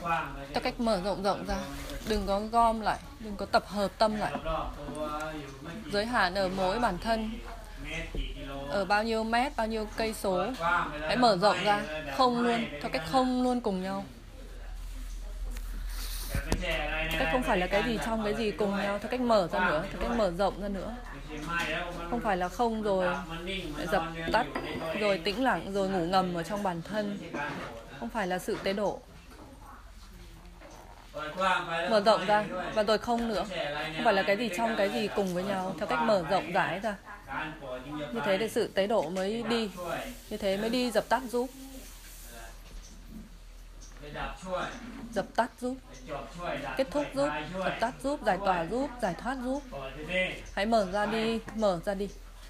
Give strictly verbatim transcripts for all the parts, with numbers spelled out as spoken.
Theo cách mở rộng rộng ra, đừng có gom lại, đừng có tập hợp tâm lại. Giới hạn ở mỗi bản thân, ở bao nhiêu mét, bao nhiêu cây số. Hãy mở rộng ra, không luôn, theo cách không luôn cùng nhau. Cách không phải là cái gì trong cái gì cùng nhau, theo cách mở ra nữa, theo cách mở rộng ra nữa. Không phải là không rồi dập tắt, rồi tĩnh lặng, rồi ngủ ngầm ở trong bản thân. Không phải là sự tế độ. Mở rộng ra, và rồi không nữa. Không phải là cái gì trong cái gì cùng với nhau, theo cách mở rộng rãi ra. Như thế thì sự tế độ mới đi. Như thế mới đi dập tắt giúp. Dập tắt giúp, kết thúc giúp, dập tắt giúp, giải tỏa giúp, giải thoát giúp. Hãy mở ra đi, mở ra đi.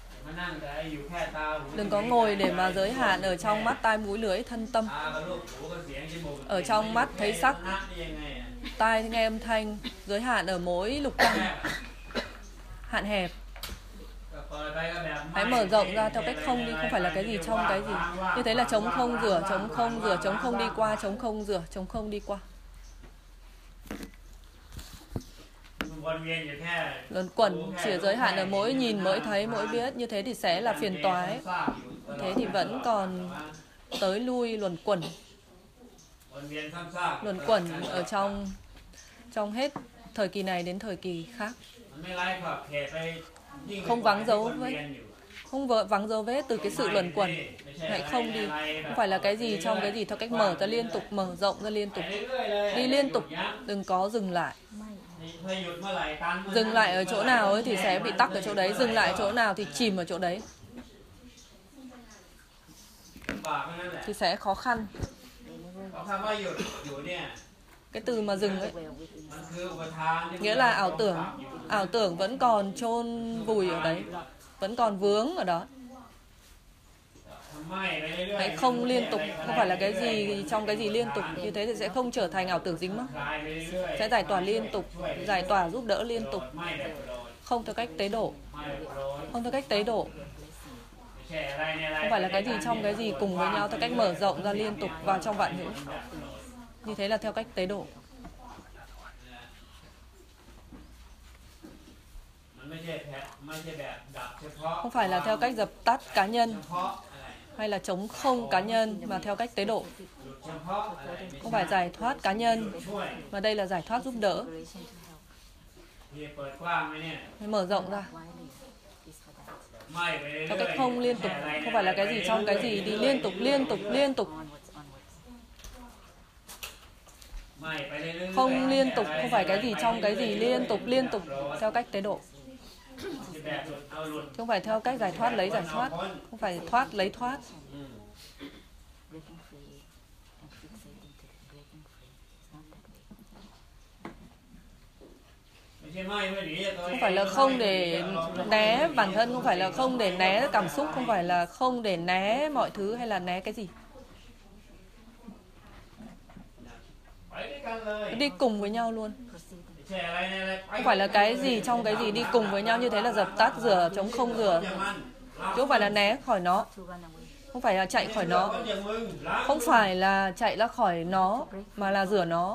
Đừng có ngồi để mà giới hạn ở trong mắt, tai, mũi, lưỡi, thân, tâm. Ở trong mắt thấy sắc, tai nghe âm thanh, giới hạn ở mỗi lục căn, hạn hẹp. Hãy mở rộng ra theo cách không đi, không phải là cái gì trong cái gì. Như thế là trống không rửa, trống không rửa, trống không đi qua, trống không rửa, trống không đi qua. Luẩn quẩn chỉ giới hạn ở mỗi nhìn, mỗi thấy, mỗi biết. Như thế thì sẽ là phiền toái. Thế thì vẫn còn tới lui luẩn quẩn. Luẩn quẩn ở trong trong hết thời kỳ này đến thời kỳ khác. Không vắng dấu vết, không vắng dấu vết từ cái sự luẩn quẩn. Hãy không đi, không phải là cái gì trong cái gì, theo cách mở ra liên tục, mở rộng ra liên tục, đi liên tục, đừng có dừng lại. Dừng lại ở chỗ nào ấy thì sẽ bị tắc ở chỗ đấy, dừng lại ở chỗ nào thì chìm ở chỗ đấy, thì sẽ khó khăn. Cái từ mà dừng ấy, nghĩa là ảo tưởng. Ảo tưởng vẫn còn chôn vùi ở đấy, vẫn còn vướng ở đó. Hãy không liên tục, không phải là cái gì trong cái gì liên tục. Như thế thì sẽ không trở thành ảo tưởng dính mắc. Sẽ giải tỏa liên tục, giải tỏa giúp đỡ liên tục. Không theo cách tế độ. Không theo cách tế độ. Không phải là cái gì trong cái gì cùng với nhau, theo cách mở rộng ra liên tục vào trong vạn hữu. Như thế là theo cách tế độ. Không phải là theo cách dập tắt cá nhân hay là chống không cá nhân, mà theo cách tế độ. Không phải giải thoát cá nhân, mà đây là giải thoát giúp đỡ. Mở rộng ra theo cách không liên tục. Không phải là cái gì trong cái gì đi liên tục, liên tục, liên tục. Không liên tục, không phải cái gì trong cái gì liên tục, liên tục, theo cách tế độ. Không phải theo cách giải thoát lấy giải thoát, không phải thoát lấy thoát. Không phải là không để né bản thân, không phải là không để né cảm xúc, không phải là không để né mọi thứ hay là né cái gì. Đi cùng với nhau luôn. Không phải là cái gì trong cái gì đi cùng với nhau, như thế là dập tắt, rửa, chống không rửa. Chứ không phải là né khỏi nó. Không phải là chạy khỏi nó. Không phải là chạy ra khỏi nó, mà là rửa nó.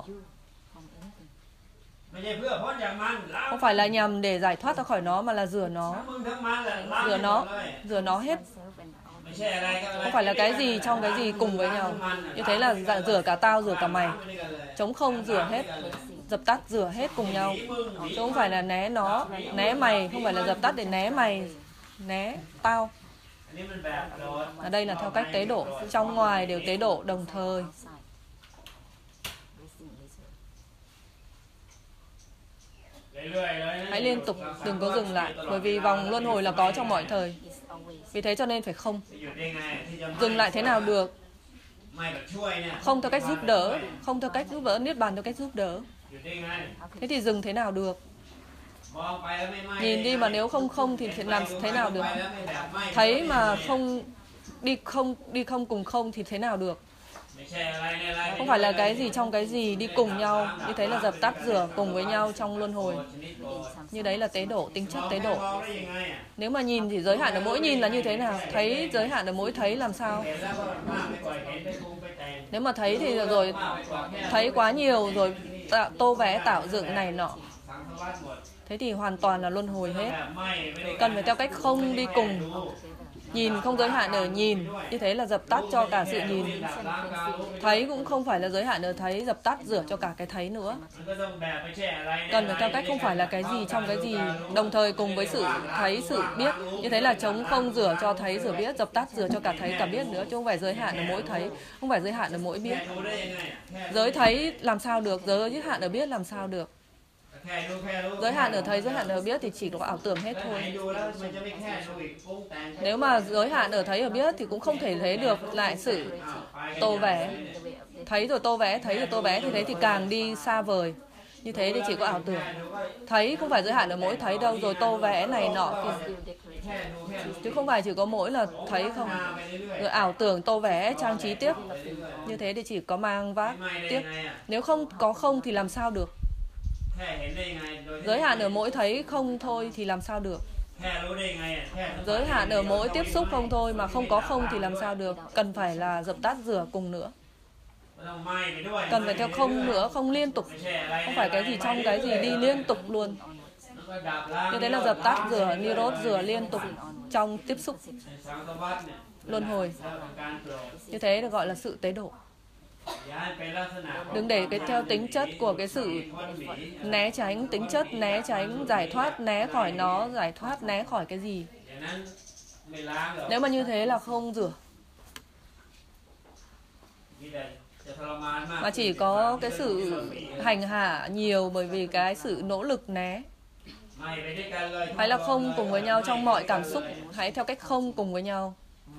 Không phải là nhằm để giải thoát ra khỏi nó, mà là rửa nó. Rửa nó, rửa nó hết. Không phải là cái gì trong cái gì cùng với nhau. Như thế là rửa cả tao, rửa cả mày. Chống không rửa hết, dập tắt rửa hết cùng nhau. Chứ không phải là né nó, né mày. Không phải là dập tắt để né mày, né tao. Ở đây là theo cách tế độ. Trong ngoài đều tế độ đồng thời. Hãy liên tục, đừng có dừng lại. Bởi vì vòng luân hồi là có trong mọi thời. Vì thế cho nên phải không. Dừng lại thế nào được. Không theo cách giúp đỡ. Không theo cách giúp đỡ, niết bàn theo cách giúp đỡ. Thế thì dừng thế nào được. Nhìn đi mà nếu không không thì làm thế nào được. Thấy mà không đi không đi không cùng không thì thế nào được. Không phải là cái gì trong cái gì đi cùng nhau. Như thế là dập tắt rửa cùng với nhau trong luân hồi. Như đấy là tế độ, tính chất tế độ. Nếu mà nhìn thì giới hạn ở mỗi nhìn là như thế nào? Thấy giới hạn ở mỗi thấy làm sao? Nếu mà thấy thì rồi thấy quá nhiều rồi tạo, tô vẽ tạo dựng này nọ. Thế thì hoàn toàn là luân hồi hết. Cần phải theo cách không đi cùng. Nhìn không giới hạn ở nhìn. Như thế là dập tắt cho cả sự nhìn. Thấy cũng không phải là giới hạn ở thấy, dập tắt rửa cho cả cái thấy nữa. Cần phải theo cách không phải là cái gì trong cái gì, đồng thời cùng với sự thấy, sự biết. Như thế là chống không rửa cho thấy, rửa biết, dập tắt rửa cho cả thấy, cả biết nữa. Chứ không phải giới hạn ở mỗi thấy, không phải giới hạn ở mỗi biết. Giới thấy làm sao được, giới hạn ở biết làm sao được. Giới hạn ở thấy, giới hạn ở biết thì chỉ có ảo tưởng hết thôi. Nếu mà giới hạn ở thấy ở biết thì cũng không thể thấy được lại sự tô vẽ. Thấy rồi tô vẽ, thấy rồi tô vẽ thì thế thì càng đi xa vời. Như thế thì chỉ có ảo tưởng. Thấy không phải giới hạn ở mỗi thấy đâu, rồi tô vẽ này nọ thì... chứ không phải chỉ có mỗi là thấy không. Rồi ảo tưởng tô vẽ trang trí tiếp. Như thế thì chỉ có mang vác tiếp. Nếu không có không thì làm sao được. Giới hạn ở mỗi thấy không thôi thì làm sao được. Giới hạn ở mỗi tiếp xúc không thôi mà không có không thì làm sao được. Cần phải là dập tắt rửa cùng nữa. Cần phải theo không nữa, không liên tục. Không phải cái gì trong cái gì đi liên tục luôn. Như thế là dập tắt rửa, nirod rửa liên tục trong tiếp xúc luân hồi. Như thế được gọi là sự tế độ. Đừng để cái theo tính chất của cái sự né tránh, tính chất né tránh, giải thoát, né khỏi nó, giải thoát, né khỏi cái gì. Nếu mà như thế là không rửa. Mà chỉ có cái sự hành hạ nhiều bởi vì cái sự nỗ lực né. Hay là không cùng với nhau trong mọi cảm xúc. Hãy theo cách không cùng với nhau.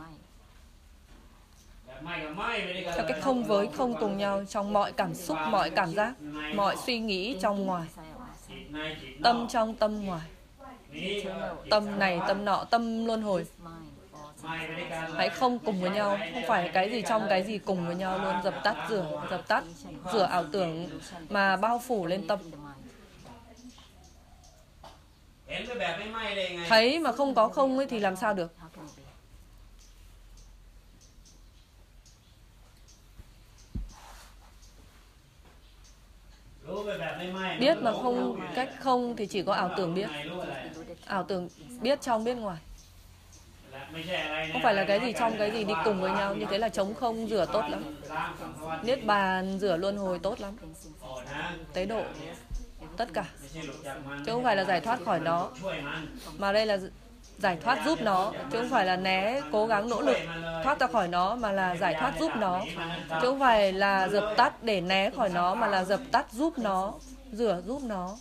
Theo cách không với không cùng nhau trong mọi cảm xúc, mọi cảm giác, mọi suy nghĩ trong ngoài. Tâm trong tâm ngoài. Tâm này, tâm nọ, tâm luân hồi. Hãy không cùng với nhau. Không phải cái gì trong cái gì cùng với nhau luôn. Dập tắt rửa, dập tắt rửa ảo tưởng mà bao phủ lên tâm. Thấy mà không có không ấy thì làm sao được. Biết mà không cách không thì chỉ có ảo tưởng biết. Ảo tưởng biết trong biết ngoài. Không phải là cái gì trong cái gì đi cùng với nhau. Như thế là trống không rửa tốt lắm. Niết bàn rửa luân hồi tốt lắm. Tế độ tất cả. Chứ không phải là giải thoát khỏi nó. Mà đây là giải thoát giúp nó. Chứ không phải là né, cố gắng nỗ lực thoát ra khỏi nó, mà là giải thoát giúp nó. Chứ không phải là dập tắt để né khỏi nó, mà là dập tắt giúp nó, rửa giúp nó.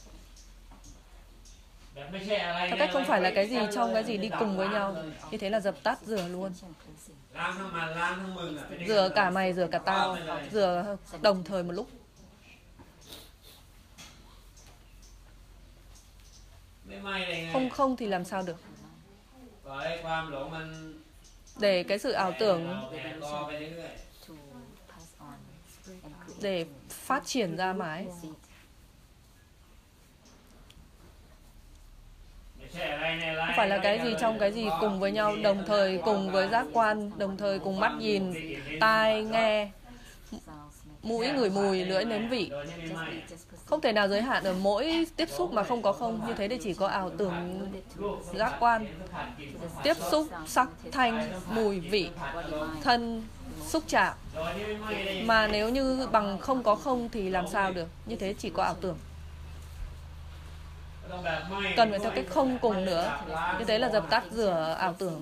Theo cách không phải là cái gì trong cái gì đi cùng với nhau. Như thế là dập tắt rửa luôn. Rửa cả mày, rửa cả tao. Rửa đồng thời một lúc. Không không thì làm sao được. Để cái sự ảo tưởng để phát triển ra mãi. Không phải là cái gì trong cái gì cùng với nhau, đồng thời cùng với giác quan, đồng thời cùng mắt nhìn, tai nghe, mũi ngửi mùi, lưỡi nếm vị. Không thể nào giới hạn ở mỗi tiếp xúc mà không có không. Như thế thì chỉ có ảo tưởng giác quan. Tiếp xúc sắc, thanh, mùi, vị, thân, xúc chạm. Mà nếu như bằng không có không thì làm sao được. Như thế chỉ có ảo tưởng. Cần phải theo cách không cùng nữa. Như thế là dập tắt rửa ảo tưởng.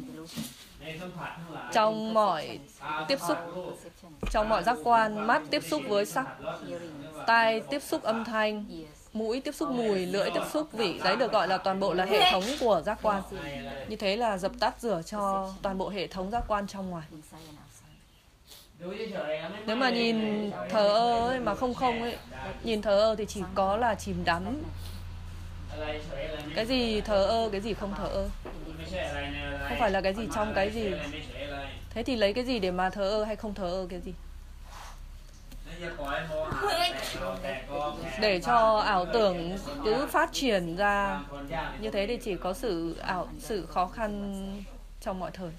Trong mọi tiếp xúc, trong mọi giác quan, mắt tiếp xúc với sắc, tai tiếp xúc âm thanh, mũi tiếp xúc mùi, lưỡi tiếp xúc vị. Đấy được gọi là toàn bộ là hệ thống của giác quan. Như thế là dập tắt rửa cho toàn bộ hệ thống giác quan trong ngoài. Nếu mà nhìn thờ ơ ấy, mà không không ấy, nhìn thờ ơ thì chỉ có là chìm đắm. Cái gì thờ ơ, cái gì không thờ ơ. Không phải là cái gì trong cái gì. Thế thì lấy cái gì để mà thờ ơ hay không thờ ơ cái gì. để cho ảo tưởng cứ phát triển ra. Như thế thì chỉ có sự ảo sự khó khăn trong mọi thời.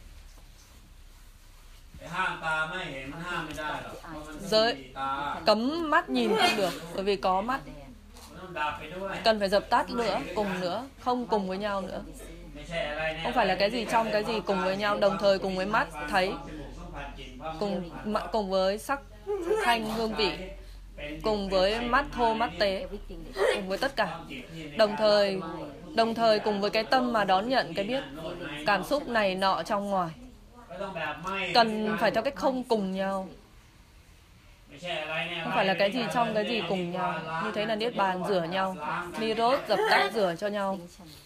Giới cấm mắt nhìn không được, bởi vì có mắt. Cần phải dập tắt nữa, cùng nữa, không cùng với nhau nữa. Không phải là cái gì trong cái gì cùng với nhau, đồng thời cùng với mắt thấy, cùng cùng với sắc thanh hương vị, cùng với mắt thô mắt tế, cùng với tất cả. Đồng thời đồng thời cùng với cái tâm mà đón nhận cái biết cảm xúc này nọ trong ngoài. Cần phải theo cách không cùng nhau. Không phải là cái gì trong cái gì cùng nhau. Như thế là niết bàn rửa nhau, Nirodha dập tắt rửa cho nhau.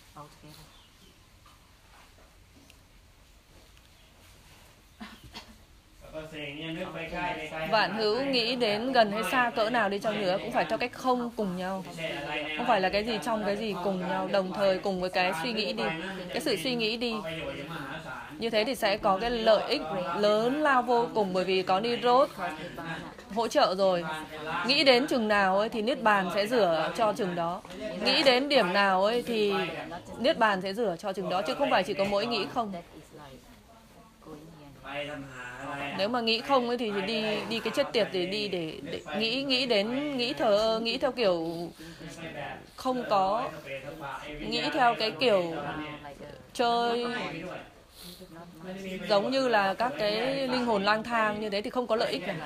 Vạn hữu nghĩ đến gần hay xa cỡ nào đi chăng nữa cũng phải theo cách không cùng nhau. Không phải là cái gì trong cái gì cùng nhau, đồng thời cùng với cái suy nghĩ đi, cái sự suy nghĩ đi. Như thế thì sẽ có cái lợi ích lớn lao vô cùng, bởi vì có Nirodha hỗ trợ rồi. Nghĩ đến chừng nào ấy thì niết bàn sẽ rửa cho chừng đó. Nghĩ đến điểm nào ấy thì niết bàn sẽ rửa cho chừng đó, chứ không phải chỉ có mỗi nghĩ không. Nếu mà nghĩ không ấy thì đi đi cái chết tiệt thì đi để, để nghĩ nghĩ đến nghĩ thờ nghĩ theo kiểu không có, nghĩ theo cái kiểu chơi giống như là các cái linh hồn lang thang, như thế thì không có lợi ích nào.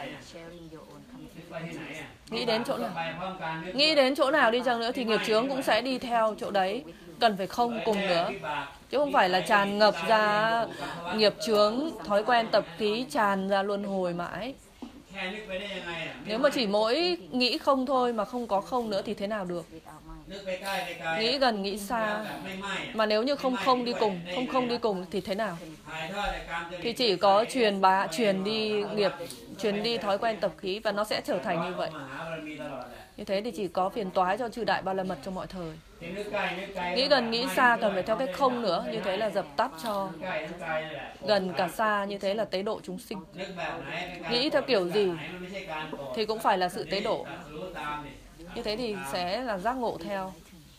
Nghĩ đến chỗ nào, nghĩ đến chỗ nào đi chăng nữa thì nghiệp chướng cũng sẽ đi theo chỗ đấy. Cần phải không cùng nữa, chứ không phải là tràn ngập ra nghiệp chướng, thói quen tập khí tràn ra luân hồi mãi. Nếu mà chỉ mỗi nghĩ không thôi mà không có không nữa thì thế nào được? Nghĩ gần nghĩ xa. Mà nếu như không không đi cùng, không không đi cùng thì thế nào? Thì chỉ có truyền bá, truyền đi nghiệp, truyền đi thói quen tập khí, và nó sẽ trở thành như vậy. Như thế thì chỉ có phiền toái cho chư đại ba la mật trong mọi thời. Nghĩ gần nghĩ xa cần phải theo cách không nữa, như thế là dập tắt cho gần cả xa, như thế là tế độ chúng sinh. Nghĩ theo kiểu gì thì cũng phải là sự tế độ. Như thế thì sẽ là giác ngộ theo.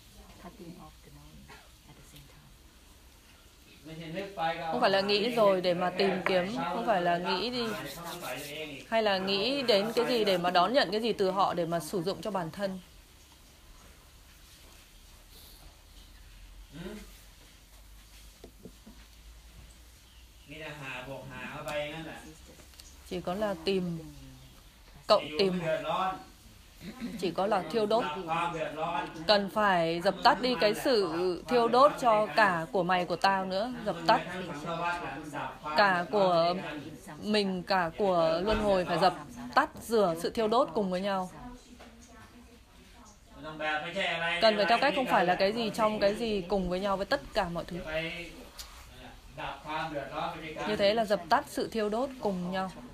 Không phải là nghĩ rồi để mà tìm kiếm, không phải là nghĩ đi, hay là nghĩ đến cái gì để mà đón nhận cái gì từ họ để mà sử dụng cho bản thân. Chỉ có là tìm, cộng tìm, chỉ có là thiêu đốt. Cần phải dập tắt đi cái sự thiêu đốt cho cả của mày của tao nữa. Dập tắt cả của mình, cả của luân hồi, phải dập tắt rửa sự thiêu đốt cùng với nhau. Cần phải theo cách không phải là cái gì trong cái gì cùng với nhau với tất cả mọi thứ. Như thế là dập tắt sự thiêu đốt cùng nhau.